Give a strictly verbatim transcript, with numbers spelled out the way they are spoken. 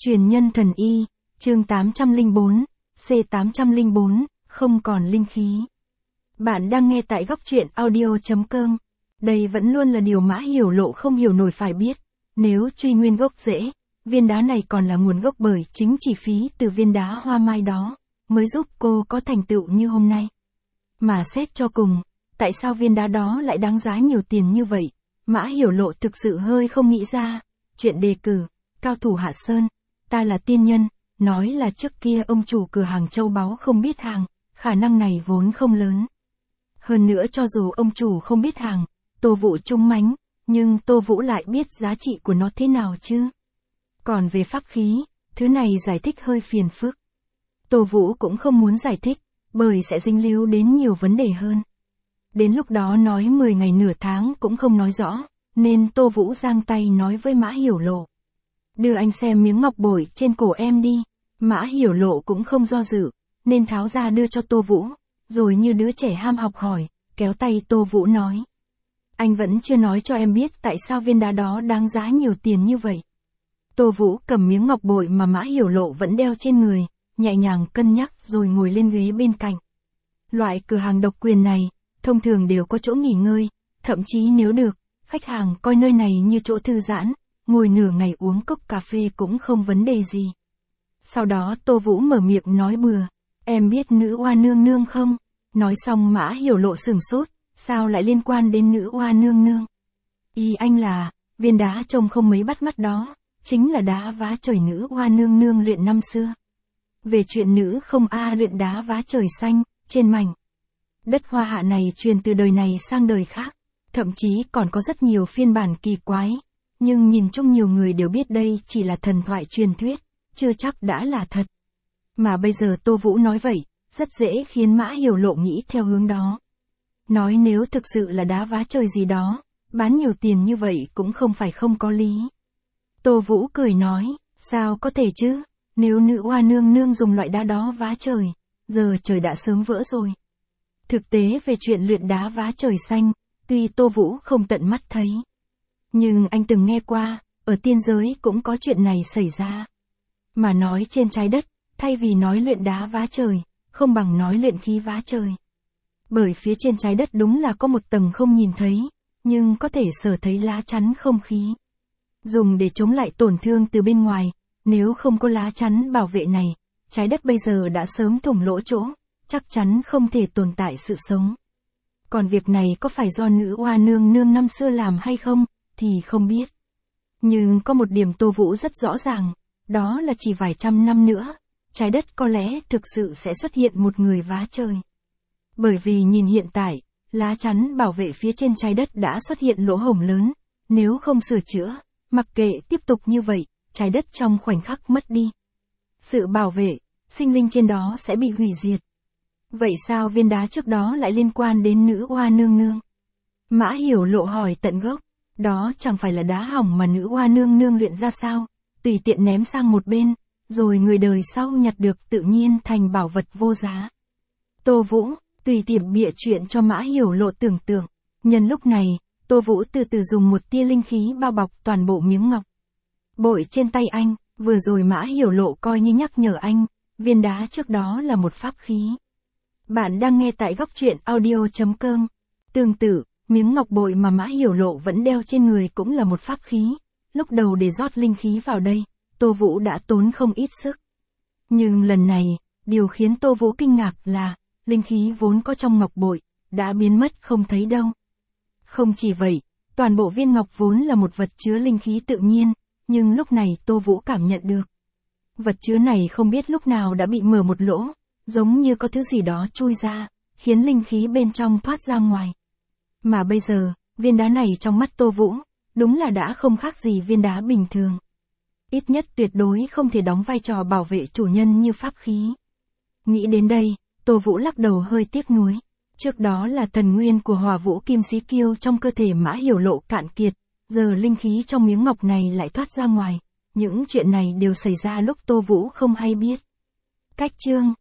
Truyền nhân thần y, chương tám trăm lẻ bốn, C tám trăm lẻ bốn, không còn linh khí. Bạn đang nghe tại góc truyện audio chấm com. Đây vẫn luôn là điều Mã Hiểu Lộ không hiểu nổi phải biết. Nếu truy nguyên gốc rễ, viên đá này còn là nguồn gốc bởi chính chi phí từ viên đá hoa mai đó, mới giúp cô có thành tựu như hôm nay. Mà xét cho cùng, tại sao viên đá đó lại đáng giá nhiều tiền như vậy? Mã Hiểu Lộ thực sự hơi không nghĩ ra. Chuyện đề cử, cao thủ Hạ Sơn, ta là tiên nhân, nói là trước kia ông chủ cửa hàng châu báu không biết hàng, khả năng này vốn không lớn. Hơn nữa cho dù ông chủ không biết hàng, Tô Vũ trung mánh, nhưng Tô Vũ lại biết giá trị của nó thế nào chứ? Còn về pháp khí, thứ này giải thích hơi phiền phức. Tô Vũ cũng không muốn giải thích, bởi sẽ dính líu đến nhiều vấn đề hơn. Đến lúc đó nói mười ngày nửa tháng cũng không nói rõ, nên Tô Vũ giang tay nói với Mã Hiểu Lộ. Đưa anh xem miếng ngọc bội trên cổ em đi. Mã Hiểu Lộ cũng không do dự, nên tháo ra đưa cho Tô Vũ, rồi như đứa trẻ ham học hỏi, kéo tay Tô Vũ nói. Anh vẫn chưa nói cho em biết tại sao viên đá đó đáng giá nhiều tiền như vậy. Tô Vũ cầm miếng ngọc bội mà Mã Hiểu Lộ vẫn đeo trên người, nhẹ nhàng cân nhắc rồi ngồi lên ghế bên cạnh. Loại cửa hàng độc quyền này, thông thường đều có chỗ nghỉ ngơi, thậm chí nếu được, khách hàng coi nơi này như chỗ thư giãn, ngồi nửa ngày uống cốc cà phê cũng không vấn đề gì. Sau đó Tô Vũ mở miệng nói bừa, em biết nữ oa nương nương không? Nói xong Mã Hiểu Lộ sửng sốt, sao lại liên quan đến nữ oa nương nương? Ý anh là, viên đá trông không mấy bắt mắt đó, chính là đá vá trời nữ oa nương nương luyện năm xưa. Về chuyện nữ không a luyện đá vá trời xanh, trên mảnh đất Hoa Hạ này truyền từ đời này sang đời khác, thậm chí còn có rất nhiều phiên bản kỳ quái, nhưng nhìn chung nhiều người đều biết đây chỉ là thần thoại truyền thuyết, chưa chắc đã là thật. Mà bây giờ Tô Vũ nói vậy, rất dễ khiến Mã Hiểu Lộ nghĩ theo hướng đó. Nói nếu thực sự là đá vá trời gì đó, bán nhiều tiền như vậy cũng không phải không có lý. Tô Vũ cười nói, sao có thể chứ, nếu nữ oa nương nương dùng loại đá đó vá trời, giờ trời đã sớm vỡ rồi. Thực tế về chuyện luyện đá vá trời xanh, tuy Tô Vũ không tận mắt thấy, nhưng anh từng nghe qua, ở tiên giới cũng có chuyện này xảy ra. Mà nói trên trái đất, thay vì nói luyện đá vá trời, không bằng nói luyện khí vá trời. Bởi phía trên trái đất đúng là có một tầng không nhìn thấy, nhưng có thể sở thấy lá chắn không khí. Dùng để chống lại tổn thương từ bên ngoài, nếu không có lá chắn bảo vệ này, trái đất bây giờ đã sớm thủng lỗ chỗ, chắc chắn không thể tồn tại sự sống. Còn việc này có phải do nữ oa nương nương năm xưa làm hay không, thì không biết. Nhưng có một điểm Tô Vũ rất rõ ràng, đó là chỉ vài trăm năm nữa, trái đất có lẽ thực sự sẽ xuất hiện một người vá trời. Bởi vì nhìn hiện tại, lá chắn bảo vệ phía trên trái đất đã xuất hiện lỗ hổng lớn, nếu không sửa chữa, mặc kệ tiếp tục như vậy, trái đất trong khoảnh khắc mất đi. Sự bảo vệ, sinh linh trên đó sẽ bị hủy diệt. Vậy sao viên đá trước đó lại liên quan đến nữ oa nương nương? Mã Hiểu Lộ hỏi tận gốc, đó chẳng phải là đá hỏng mà nữ oa nương nương luyện ra sao, tùy tiện ném sang một bên, rồi người đời sau nhặt được tự nhiên thành bảo vật vô giá. Tô Vũ, tùy tiện bịa chuyện cho Mã Hiểu Lộ tưởng tượng. Nhân lúc này, Tô Vũ từ từ dùng một tia linh khí bao bọc toàn bộ miếng ngọc bội trên tay anh, vừa rồi Mã Hiểu Lộ coi như nhắc nhở anh, viên đá trước đó là một pháp khí. Bạn đang nghe tại góc truyện audio chấm com. Tương tự, miếng ngọc bội mà Mã Hiểu Lộ vẫn đeo trên người cũng là một pháp khí. Lúc đầu để rót linh khí vào đây, Tô Vũ đã tốn không ít sức. Nhưng lần này, điều khiến Tô Vũ kinh ngạc là, linh khí vốn có trong ngọc bội, đã biến mất không thấy đâu. Không chỉ vậy, toàn bộ viên ngọc vốn là một vật chứa linh khí tự nhiên, nhưng lúc này Tô Vũ cảm nhận được. Vật chứa này không biết lúc nào đã bị mở một lỗ, giống như có thứ gì đó chui ra, khiến linh khí bên trong thoát ra ngoài. Mà bây giờ, viên đá này trong mắt Tô Vũ, đúng là đã không khác gì viên đá bình thường. Ít nhất tuyệt đối không thể đóng vai trò bảo vệ chủ nhân như pháp khí. Nghĩ đến đây, Tô Vũ lắc đầu hơi tiếc nuối. Trước đó là thần nguyên của Hỏa Vũ Kim Xí Kiêu trong cơ thể Mã Hiểu Lộ cạn kiệt, giờ linh khí trong miếng ngọc này lại thoát ra ngoài. Những chuyện này đều xảy ra lúc Tô Vũ không hay biết. Cách chương